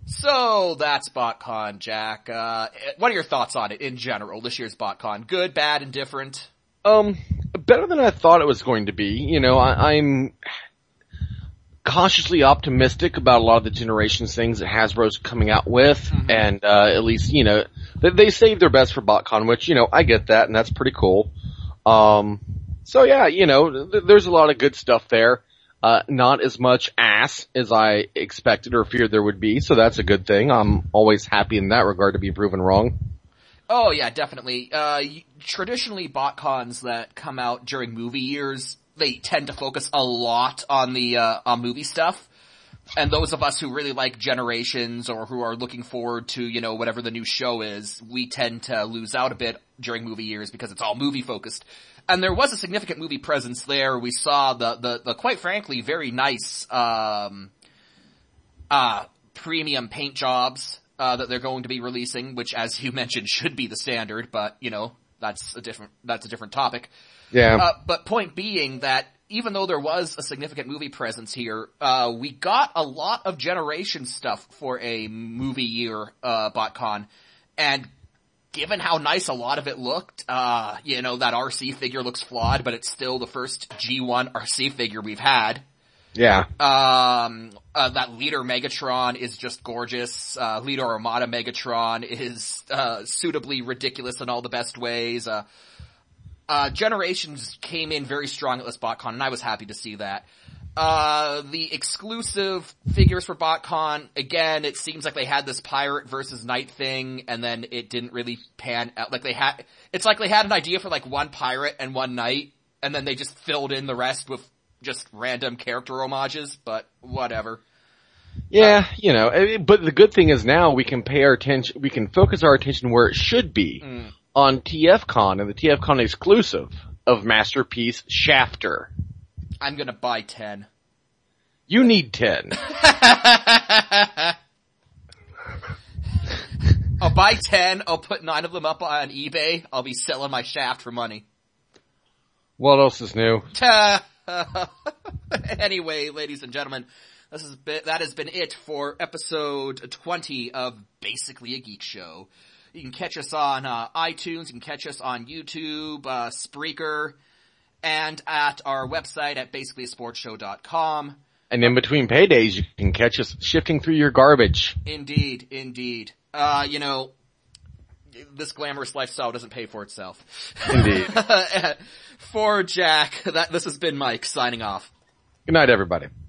So that's BotCon, Jack. What are your thoughts on it in general, this year's BotCon? Good, bad, indifferent? Better than I thought it was going to be. You know, I'm cautiously optimistic about a lot of the Generations things that Hasbro's coming out with, and at least, you know, they saved their best for BotCon, which, you know, I get that, and that's pretty cool. So yeah, you know, there's a lot of good stuff there. Not as much ass as I expected or feared there would be, so that's a good thing. I'm always happy in that regard to be proven wrong. Oh yeah, definitely. Traditionally, BotCons that come out during movie years, they tend to focus a lot on the, on movie stuff. And those of us who really like Generations or who are looking forward to, you know, whatever the new show is, we tend to lose out a bit during movie years because it's all movie focused. And there was a significant movie presence there. We saw the quite frankly very nice, premium paint jobs, that they're going to be releasing, which as you mentioned should be the standard, but you know, that's a different topic. Yeah. But point being that even though there was a significant movie presence here, we got a lot of Generation stuff for a movie year, BotCon. And given how nice a lot of it looked, you know, that RC figure looks flawed, but it's still the first G1 RC figure we've had. Yeah. That Leader Megatron is just gorgeous. Leader Armada Megatron is, suitably ridiculous in all the best ways. Generations came in very strong at this BotCon, and I was happy to see that. The exclusive figures for BotCon, again, it seems like they had this pirate versus knight thing, and then it didn't really pan out. It's like they had an idea for like one pirate and one knight, and then they just filled in the rest with just random character homages, but whatever. Yeah, you know, but the good thing is now we can focus our attention where it should be. On TFCon and the TFCon exclusive of Masterpiece Shafter. I'm gonna buy 10. You need 10. I'll buy 10, I'll put 9 of them up on eBay, I'll be selling my Shaft for money. What else is new? Anyway, ladies and gentlemen, that has been it for episode 20 of Basically a Geek Show. You can catch us on iTunes, you can catch us on YouTube, Spreaker, and at our website at basicallyasportshow.com. And in between paydays, you can catch us shifting through your garbage. Indeed. You know, this glamorous lifestyle doesn't pay for itself. Indeed. For Jack, this has been Mike, signing off. Good night, everybody.